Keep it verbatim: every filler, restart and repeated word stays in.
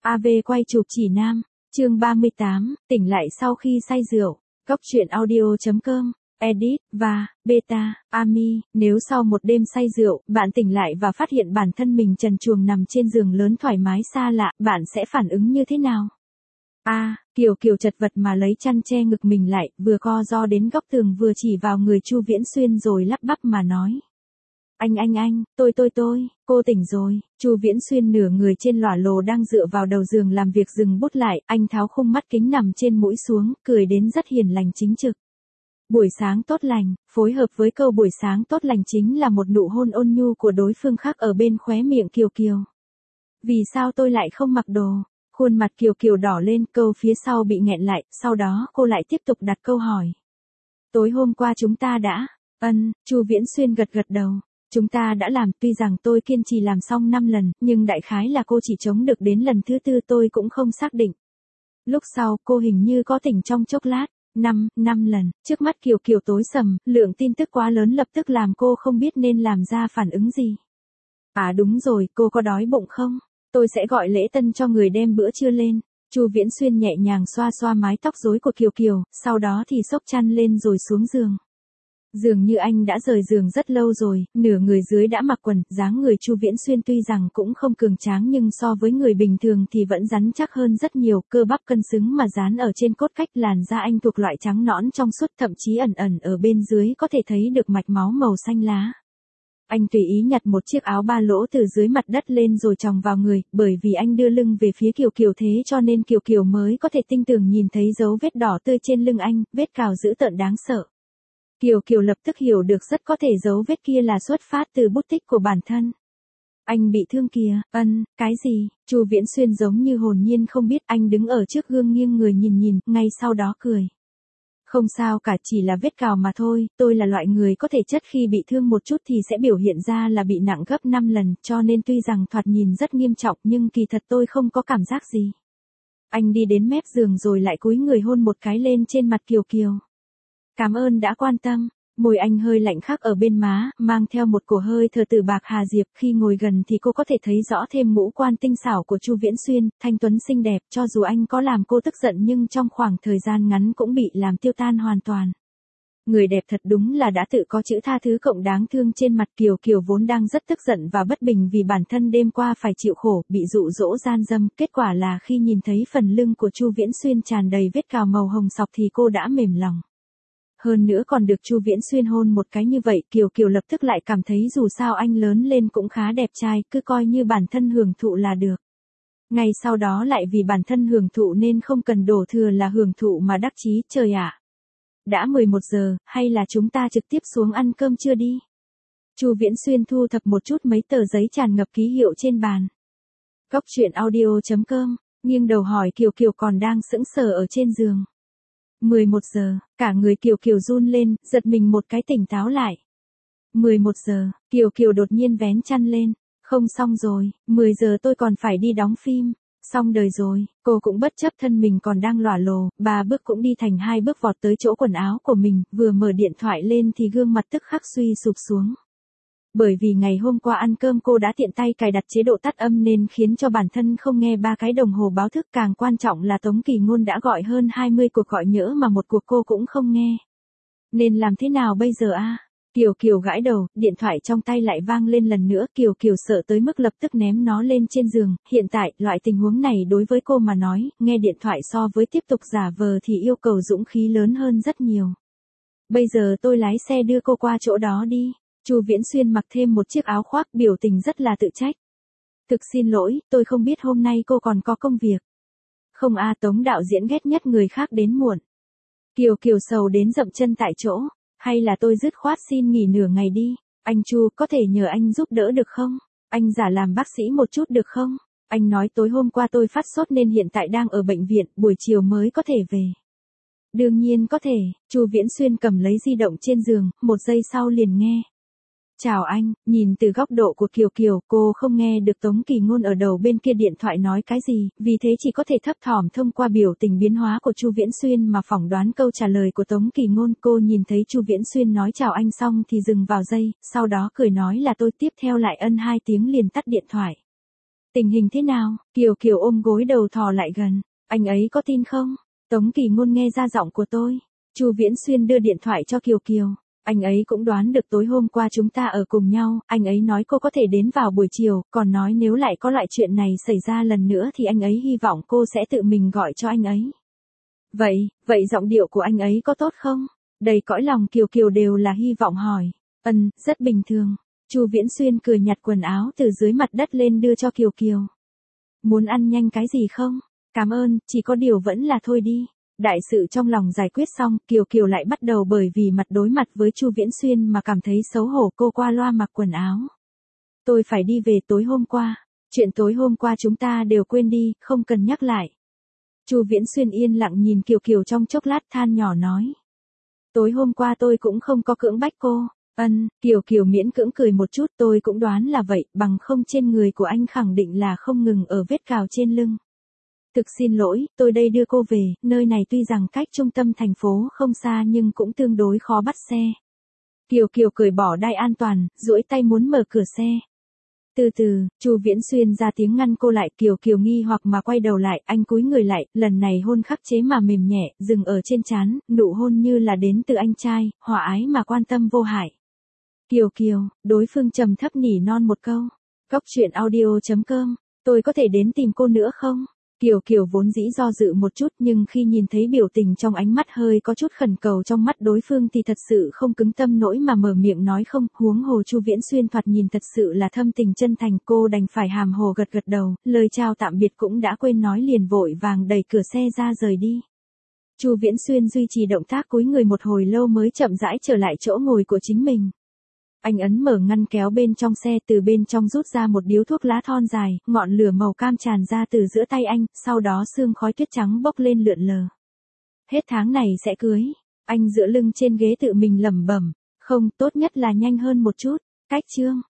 a vê quay chụp chỉ nam, chương ba mươi tám, tỉnh lại sau khi say rượu. Góc truyện audio chấm com, edit, và, beta, Ami, nếu sau một đêm say rượu, bạn tỉnh lại và phát hiện bản thân mình trần truồng nằm trên giường lớn thoải mái xa lạ, bạn sẽ phản ứng như thế nào? A, à, Kiều Kiều chật vật mà lấy chăn che ngực mình lại, vừa co ro đến góc tường vừa chỉ vào người Chu Viễn Xuyên rồi lắp bắp mà nói. Anh anh anh, tôi tôi tôi, cô tỉnh rồi. Chu Viễn Xuyên nửa người trên lỏa lồ đang dựa vào đầu giường làm việc dừng bút lại, anh tháo khung mắt kính nằm trên mũi xuống, cười đến rất hiền lành chính trực. Buổi sáng tốt lành, phối hợp với câu buổi sáng tốt lành chính là một nụ hôn ôn nhu của đối phương khác ở bên khóe miệng Kiều Kiều. Vì sao tôi lại không mặc đồ? Khuôn mặt Kiều Kiều đỏ lên, câu phía sau bị nghẹn lại, sau đó cô lại tiếp tục đặt câu hỏi. Tối hôm qua chúng ta đã, ân, Chu Viễn Xuyên gật gật đầu. Chúng ta đã làm, tuy rằng tôi kiên trì làm xong năm lần, nhưng đại khái là cô chỉ chống được đến lần thứ tư tôi cũng không xác định. Lúc sau, cô hình như có tỉnh trong chốc lát, năm, năm lần, trước mắt Kiều Kiều tối sầm, lượng tin tức quá lớn lập tức làm cô không biết nên làm ra phản ứng gì. À đúng rồi, cô có đói bụng không? Tôi sẽ gọi lễ tân cho người đem bữa trưa lên. Chu Viễn Xuyên nhẹ nhàng xoa xoa mái tóc rối của Kiều Kiều, sau đó thì xốc chăn lên rồi xuống giường. Dường như anh đã rời giường rất lâu rồi, nửa người dưới đã mặc quần, dáng người Chu Viễn Xuyên tuy rằng cũng không cường tráng nhưng so với người bình thường thì vẫn rắn chắc hơn rất nhiều, cơ bắp cân xứng mà dán ở trên cốt cách, làn da anh thuộc loại trắng nõn trong suốt, thậm chí ẩn ẩn ở bên dưới có thể thấy được mạch máu màu xanh lá. Anh tùy ý nhặt một chiếc áo ba lỗ từ dưới mặt đất lên rồi chồng vào người, bởi vì anh đưa lưng về phía Kiều Kiều thế cho nên Kiều Kiều mới có thể tinh tường nhìn thấy dấu vết đỏ tươi trên lưng anh, vết cào dữ tợn đáng sợ. Kiều Kiều lập tức hiểu được rất có thể dấu vết kia là xuất phát từ bút tích của bản thân. Anh bị thương kìa, ân, cái gì? Chu Viễn Xuyên giống như hồn nhiên không biết, anh đứng ở trước gương nghiêng người nhìn nhìn, ngay sau đó cười. Không sao cả, chỉ là vết cào mà thôi, tôi là loại người có thể chất khi bị thương một chút thì sẽ biểu hiện ra là bị nặng gấp năm lần, cho nên tuy rằng thoạt nhìn rất nghiêm trọng nhưng kỳ thật tôi không có cảm giác gì. Anh đi đến mép giường rồi lại cúi người hôn một cái lên trên mặt Kiều Kiều. Cảm ơn đã quan tâm. Môi anh hơi lạnh khắc ở bên má, mang theo một cổ hơi thở từ bạc hà diệp, khi ngồi gần thì cô có thể thấy rõ thêm ngũ quan tinh xảo của Chu Viễn Xuyên, thanh tuấn xinh đẹp, cho dù anh có làm cô tức giận nhưng trong khoảng thời gian ngắn cũng bị làm tiêu tan hoàn toàn. Người đẹp thật đúng là đã tự có chữ tha thứ cộng đáng thương trên mặt. Kiều Kiều vốn đang rất tức giận và bất bình vì bản thân đêm qua phải chịu khổ, bị dụ dỗ gian dâm, kết quả là khi nhìn thấy phần lưng của Chu Viễn Xuyên tràn đầy vết cào màu hồng sọc thì cô đã mềm lòng. Hơn nữa còn được Chu Viễn Xuyên hôn một cái như vậy, Kiều Kiều lập tức lại cảm thấy dù sao anh lớn lên cũng khá đẹp trai, cứ coi như bản thân hưởng thụ là được. Ngay sau đó lại vì bản thân hưởng thụ nên không cần đổ thừa là hưởng thụ mà đắc chí, trời ạ. Đã mười một giờ, hay là chúng ta trực tiếp xuống ăn cơm trưa đi? Chu Viễn Xuyên thu thập một chút mấy tờ giấy tràn ngập ký hiệu trên bàn. Góc truyện audio chấm com, nghiêng đầu hỏi Kiều Kiều còn đang sững sờ ở trên giường. mười một giờ, cả người Kiều Kiều run lên, giật mình một cái tỉnh táo lại. mười một giờ, Kiều Kiều đột nhiên vén chăn lên. Không xong rồi, mười giờ tôi còn phải đi đóng phim. Xong đời rồi, cô cũng bất chấp thân mình còn đang lỏa lồ, ba bước cũng đi thành hai bước vọt tới chỗ quần áo của mình, vừa mở điện thoại lên thì gương mặt tức khắc suy sụp xuống. Bởi vì ngày hôm qua ăn cơm cô đã tiện tay cài đặt chế độ tắt âm nên khiến cho bản thân không nghe ba cái đồng hồ báo thức, càng quan trọng là Tống Kỳ Ngôn đã gọi hơn hai mươi cuộc gọi nhỡ mà một cuộc cô cũng không nghe. Nên làm thế nào bây giờ a? À? Kiều Kiều gãi đầu, điện thoại trong tay lại vang lên lần nữa, Kiều Kiều sợ tới mức lập tức ném nó lên trên giường, hiện tại, loại tình huống này đối với cô mà nói, nghe điện thoại so với tiếp tục giả vờ thì yêu cầu dũng khí lớn hơn rất nhiều. Bây giờ tôi lái xe đưa cô qua chỗ đó đi. Chu Viễn Xuyên mặc thêm một chiếc áo khoác, biểu tình rất là tự trách. Thực xin lỗi, tôi không biết hôm nay cô còn có công việc. Không a, Tống đạo diễn ghét nhất người khác đến muộn. Kiều Kiều sầu đến dậm chân tại chỗ, hay là tôi dứt khoát xin nghỉ nửa ngày đi. Anh Chu, có thể nhờ anh giúp đỡ được không? Anh giả làm bác sĩ một chút được không? Anh nói tối hôm qua tôi phát sốt nên hiện tại đang ở bệnh viện, buổi chiều mới có thể về. Đương nhiên có thể. Chu Viễn Xuyên cầm lấy di động trên giường, một giây sau liền nghe. Chào anh, nhìn từ góc độ của Kiều Kiều, cô không nghe được Tống Kỳ Ngôn ở đầu bên kia điện thoại nói cái gì, vì thế chỉ có thể thấp thỏm thông qua biểu tình biến hóa của Chu Viễn Xuyên mà phỏng đoán câu trả lời của Tống Kỳ Ngôn. Cô nhìn thấy Chu Viễn Xuyên nói chào anh xong thì dừng vào giây, sau đó cười nói là tôi, tiếp theo lại ân hai tiếng liền tắt điện thoại. Tình hình thế nào? Kiều Kiều ôm gối đầu thò lại gần. Anh ấy có tin không? Tống Kỳ Ngôn nghe ra giọng của tôi. Chu Viễn Xuyên đưa điện thoại cho Kiều Kiều. Anh ấy cũng đoán được tối hôm qua chúng ta ở cùng nhau, anh ấy nói cô có thể đến vào buổi chiều, còn nói nếu lại có loại chuyện này xảy ra lần nữa thì anh ấy hy vọng cô sẽ tự mình gọi cho anh ấy. Vậy, vậy giọng điệu của anh ấy có tốt không? Đầy cõi lòng Kiều Kiều đều là hy vọng hỏi. Ừm, rất bình thường. Chu Viễn Xuyên cười nhặt quần áo từ dưới mặt đất lên đưa cho Kiều Kiều. Muốn ăn nhanh cái gì không? Cảm ơn, chỉ có điều vẫn là thôi đi. Đại sự trong lòng giải quyết xong, Kiều Kiều lại bắt đầu bởi vì mặt đối mặt với Chu Viễn Xuyên mà cảm thấy xấu hổ, cô qua loa mặc quần áo. Tôi phải đi về tối hôm qua. Chuyện tối hôm qua chúng ta đều quên đi, không cần nhắc lại. Chu Viễn Xuyên yên lặng nhìn Kiều Kiều trong chốc lát than nhỏ nói. Tối hôm qua tôi cũng không có cưỡng bách cô. Ân, Kiều Kiều miễn cưỡng cười một chút, tôi cũng đoán là vậy, bằng không trên người của anh khẳng định là không ngừng ở vết cào trên lưng. Thực xin lỗi, tôi đây đưa cô về, nơi này tuy rằng cách trung tâm thành phố không xa nhưng cũng tương đối khó bắt xe. Kiều Kiều cởi bỏ đai an toàn, duỗi tay muốn mở cửa xe. Từ từ, Chu Viễn Xuyên ra tiếng ngăn cô lại, Kiều Kiều nghi hoặc mà quay đầu lại, anh cúi người lại, lần này hôn khắc chế mà mềm nhẹ, dừng ở trên trán, nụ hôn như là đến từ anh trai, hòa ái mà quan tâm vô hại. Kiều Kiều, đối phương trầm thấp nỉ non một câu. Góc truyện audio chấm com, tôi có thể đến tìm cô nữa không? Kiều Kiều vốn dĩ do dự một chút nhưng khi nhìn thấy biểu tình trong ánh mắt hơi có chút khẩn cầu trong mắt đối phương thì thật sự không cứng tâm nỗi mà mở miệng nói không, huống hồ Chu Viễn Xuyên thoạt nhìn thật sự là thâm tình chân thành, cô đành phải hàm hồ gật gật đầu, lời chào tạm biệt cũng đã quên nói liền vội vàng đẩy cửa xe ra rời đi. Chu Viễn Xuyên duy trì động tác cúi người một hồi lâu mới chậm rãi trở lại chỗ ngồi của chính mình. Anh ấn mở ngăn kéo bên trong xe, từ bên trong rút ra một điếu thuốc lá thon dài, ngọn lửa màu cam tràn ra từ giữa tay anh, sau đó sương khói tuyết trắng bốc lên lượn lờ. Hết tháng này sẽ cưới. Anh dựa lưng trên ghế tự mình lẩm bẩm, không, tốt nhất là nhanh hơn một chút. Cách chương